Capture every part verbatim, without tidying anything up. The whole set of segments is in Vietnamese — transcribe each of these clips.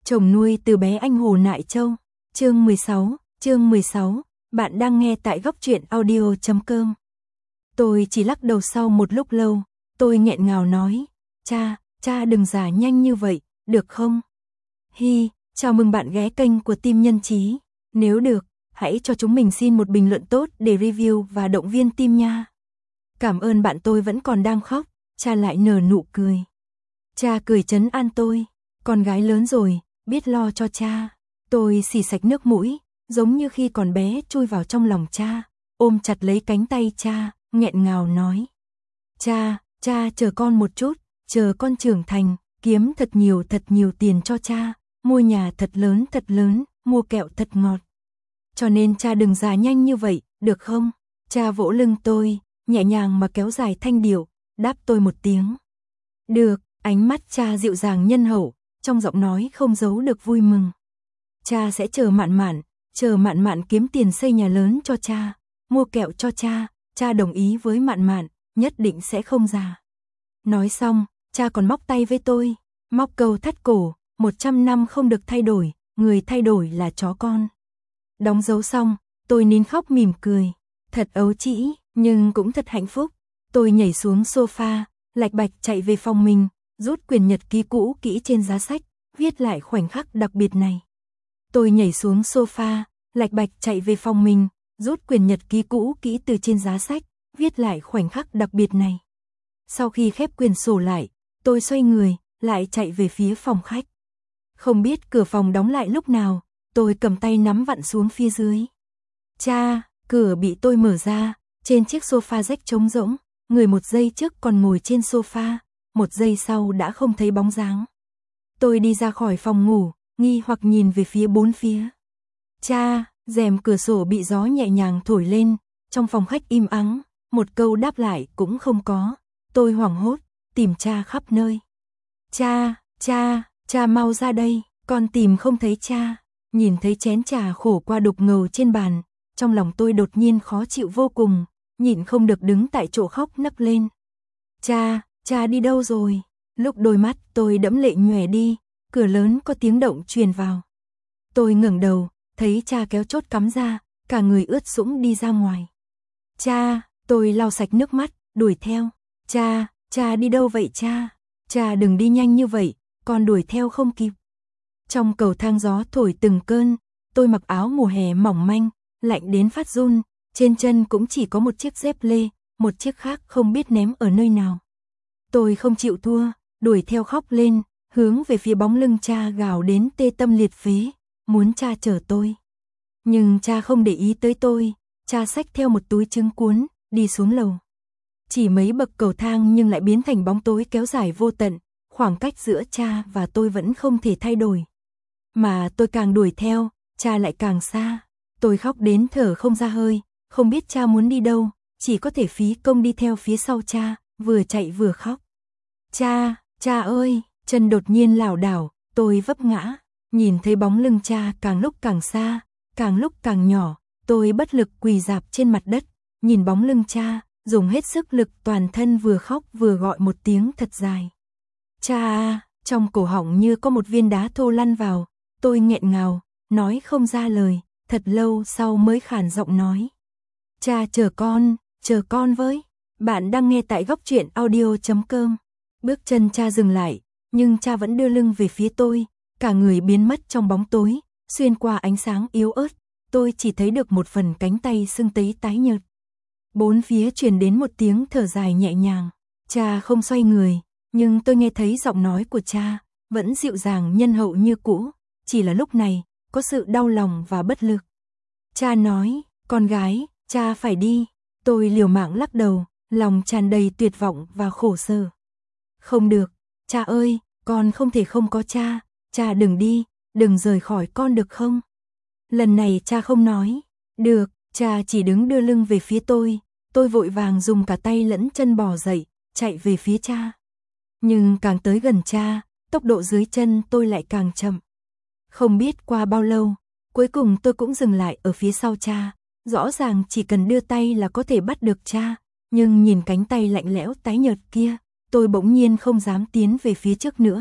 Chồng nuôi từ bé anh Hồ Nại Châu. Chương mười sáu, chương mười sáu, bạn đang nghe tại góc truyện audio chấm com. Tôi chỉ lắc đầu sau một lúc lâu, tôi nghẹn ngào nói, cha, cha đừng già nhanh như vậy, được không? Hi, chào mừng bạn ghé kênh của Team Nhân Trí. Nếu được, hãy cho chúng mình xin một bình luận tốt để review và động viên team nha. Cảm ơn bạn. Tôi vẫn còn đang khóc, cha lại nở nụ cười. Cha cười trấn an tôi, con gái lớn rồi, biết lo cho cha. Tôi xì sạch nước mũi, giống như khi còn bé chui vào trong lòng cha, ôm chặt lấy cánh tay cha, nghẹn ngào nói. Cha, cha chờ con một chút, chờ con trưởng thành, kiếm thật nhiều thật nhiều tiền cho cha, mua nhà thật lớn thật lớn, mua kẹo thật ngọt. Cho nên cha đừng già nhanh như vậy, được không? Cha vỗ lưng tôi, nhẹ nhàng mà kéo dài thanh điệu, đáp tôi một tiếng. Được, ánh mắt cha dịu dàng nhân hậu, trong giọng nói không giấu được vui mừng. Cha sẽ chờ Mạn Mạn, chờ Mạn Mạn kiếm tiền xây nhà lớn cho cha, mua kẹo cho cha, cha đồng ý với Mạn Mạn, nhất định sẽ không già. Nói xong, cha còn móc tay với tôi, móc câu thắt cổ, một trăm năm không được thay đổi, người thay đổi là chó con. Đóng dấu xong, tôi nín khóc mỉm cười, thật ấu trĩ, nhưng cũng thật hạnh phúc. Tôi nhảy xuống sofa, lạch bạch chạy về phòng mình, rút quyển nhật ký cũ kỹ trên giá sách, viết lại khoảnh khắc đặc biệt này. Tôi nhảy xuống sofa, lạch bạch chạy về phòng mình, rút quyển nhật ký cũ kỹ từ trên giá sách, viết lại khoảnh khắc đặc biệt này. Sau khi khép quyển sổ lại, tôi xoay người, lại chạy về phía phòng khách. Không biết cửa phòng đóng lại lúc nào, tôi cầm tay nắm vặn xuống phía dưới. Cha, cửa bị tôi mở ra, trên chiếc sofa rách trống rỗng, người một giây trước còn ngồi trên sofa, một giây sau đã không thấy bóng dáng. Tôi đi ra khỏi phòng ngủ, nghi hoặc nhìn về phía bốn phía. Cha, rèm cửa sổ bị gió nhẹ nhàng thổi lên, trong phòng khách im ắng, một câu đáp lại cũng không có. Tôi hoảng hốt, tìm cha khắp nơi. Cha, cha, cha mau ra đây, con tìm không thấy cha. Nhìn thấy chén trà khổ qua đục ngầu trên bàn, trong lòng tôi đột nhiên khó chịu vô cùng, nhịn không được đứng tại chỗ khóc nấc lên. Cha, cha đi đâu rồi? Lúc đôi mắt tôi đẫm lệ nhòe đi, cửa lớn có tiếng động truyền vào. Tôi ngẩng đầu, thấy cha kéo chốt cắm ra, cả người ướt sũng đi ra ngoài. Cha, tôi lau sạch nước mắt, đuổi theo. Cha, cha đi đâu vậy cha? Cha đừng đi nhanh như vậy, con đuổi theo không kịp. Trong cầu thang gió thổi từng cơn, tôi mặc áo mùa hè mỏng manh, lạnh đến phát run, trên chân cũng chỉ có một chiếc dép lê, một chiếc khác không biết ném ở nơi nào. Tôi không chịu thua, đuổi theo khóc lên, hướng về phía bóng lưng cha gào đến tê tâm liệt phế, muốn cha chở tôi. Nhưng cha không để ý tới tôi, cha xách theo một túi trứng cuốn, đi xuống lầu. Chỉ mấy bậc cầu thang nhưng lại biến thành bóng tối kéo dài vô tận, khoảng cách giữa cha và tôi vẫn không thể thay đổi. Mà tôi càng đuổi theo, cha lại càng xa. Tôi khóc đến thở không ra hơi, không biết cha muốn đi đâu, chỉ có thể phí công đi theo phía sau cha, vừa chạy vừa khóc. Cha, cha ơi, chân đột nhiên lảo đảo, tôi vấp ngã, nhìn thấy bóng lưng cha càng lúc càng xa, càng lúc càng nhỏ, tôi bất lực quỳ rạp trên mặt đất, nhìn bóng lưng cha, dùng hết sức lực toàn thân vừa khóc vừa gọi một tiếng thật dài. Cha à, trong cổ họng như có một viên đá thô lăn vào, tôi nghẹn ngào, nói không ra lời, thật lâu sau mới khản giọng nói. Cha chờ con, chờ con với. Bạn đang nghe tại góc truyện audio chấm com. Bước chân cha dừng lại, nhưng cha vẫn đưa lưng về phía tôi, cả người biến mất trong bóng tối, xuyên qua ánh sáng yếu ớt, tôi chỉ thấy được một phần cánh tay sưng tấy tái nhợt. Bốn phía truyền đến một tiếng thở dài nhẹ nhàng, cha không xoay người, nhưng tôi nghe thấy giọng nói của cha, vẫn dịu dàng nhân hậu như cũ, chỉ là lúc này, có sự đau lòng và bất lực. Cha nói, con gái, cha phải đi, tôi liều mạng lắc đầu, lòng tràn đầy tuyệt vọng và khổ sở. Không được, cha ơi, con không thể không có cha, cha đừng đi, đừng rời khỏi con được không? Lần này cha không nói, được, cha chỉ đứng đưa lưng về phía tôi, tôi vội vàng dùng cả tay lẫn chân bò dậy, chạy về phía cha. Nhưng càng tới gần cha, tốc độ dưới chân tôi lại càng chậm. Không biết qua bao lâu, cuối cùng tôi cũng dừng lại ở phía sau cha, rõ ràng chỉ cần đưa tay là có thể bắt được cha, nhưng nhìn cánh tay lạnh lẽo tái nhợt kia, tôi bỗng nhiên không dám tiến về phía trước nữa,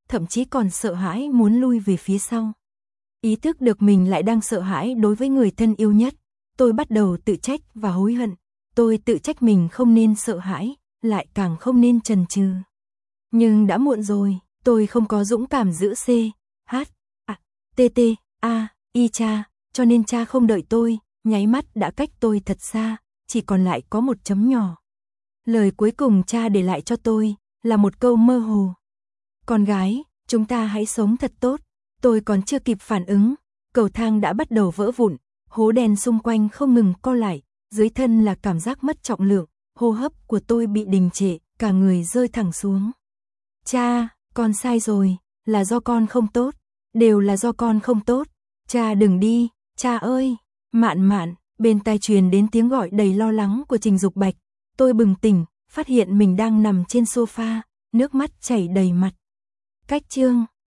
thậm chí còn sợ hãi muốn lui về phía sau. Ý thức được mình lại đang sợ hãi đối với người thân yêu nhất, tôi bắt đầu tự trách và hối hận. Tôi tự trách mình không nên sợ hãi, lại càng không nên chần chừ. Nhưng đã muộn rồi, tôi không có dũng cảm giữ C, H, A, T, T, A, I cha, cho nên cha không đợi tôi, nháy mắt đã cách tôi thật xa, chỉ còn lại có một chấm nhỏ. Lời cuối cùng cha để lại cho tôi là một câu mơ hồ. Con gái, chúng ta hãy sống thật tốt. Tôi còn chưa kịp phản ứng, cầu thang đã bắt đầu vỡ vụn, hố đen xung quanh không ngừng co lại, dưới thân là cảm giác mất trọng lượng, hô hấp của tôi bị đình trệ, cả người rơi thẳng xuống. Cha, con sai rồi, là do con không tốt, đều là do con không tốt. Cha đừng đi, cha ơi. Mạn Mạn, bên tai truyền đến tiếng gọi đầy lo lắng của Trình Dục Bạch. Tôi bừng tỉnh, phát hiện mình đang nằm trên sofa, nước mắt chảy đầy mặt. Cách chương